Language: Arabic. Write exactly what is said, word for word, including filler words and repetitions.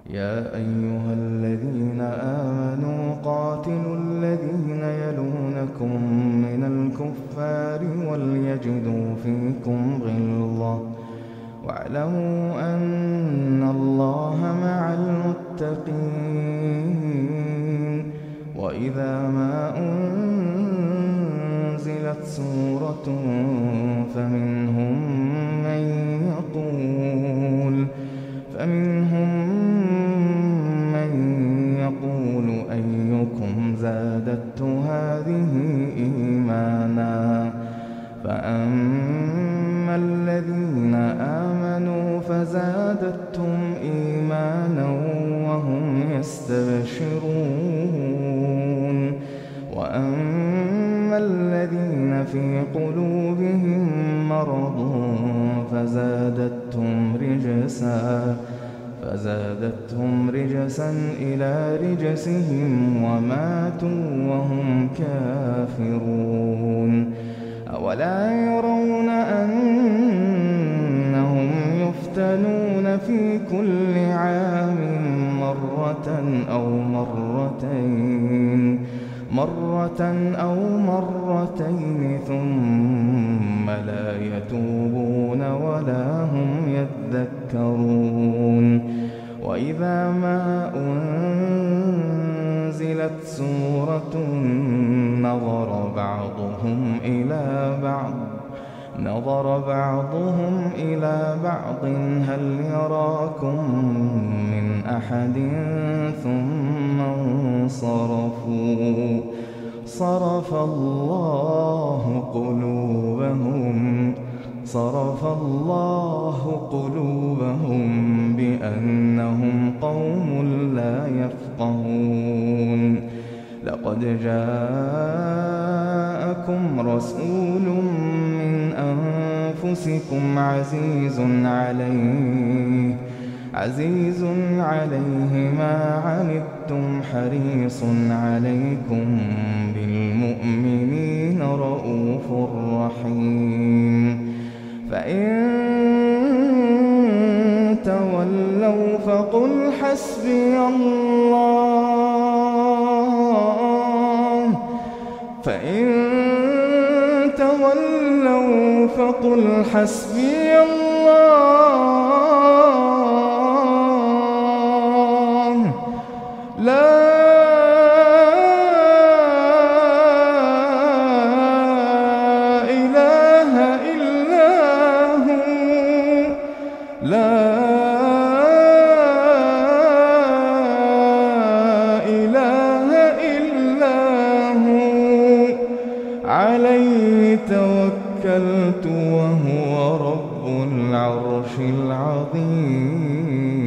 يا أيها الذين آمنوا قاتلوا الذين يلونكم من الكفار وليجدوا فيكم غلظة واعلموا أن الله مع المتقين. وإذا ما أنزلت سورة فمنهم من يقول فمنهم من يقول أيكم زادته هذه إيمانا فأما الذين آمنوا فزادتهم إيمانا وهم يستبشرون وأما الذين في قلوبهم مرض فزادتهم رجسا فزادتهم رجسا إلى رجسهم وماتوا وهم كافرون. أولا يرون أنهم يفتنون في كل عام مرة أو مرتين مرة أو مرتين ثم لا يتوبون ولا هم يذكرون. وإذا ما أنزلت سورة نظر بعضهم إلى بعض نظر بعضهم إلى بعض هل يراكم من أحد ثم انصرفوا صرف الله قلوبهم صرف الله قلوبهم بأنهم قوم لا يفقهون. لقد جاءكم رسول من أنفسكم عزيز عليه عزيز عليه ما عنتم حريص عليكم بالمؤمنين رءوف رحيم. فإن تولوا فقل حسبي الله فإن تولوا فقل حسبي الله لا إله إلا هو لا إله إلا هو عليه توكلت وهو رب العرش العظيم.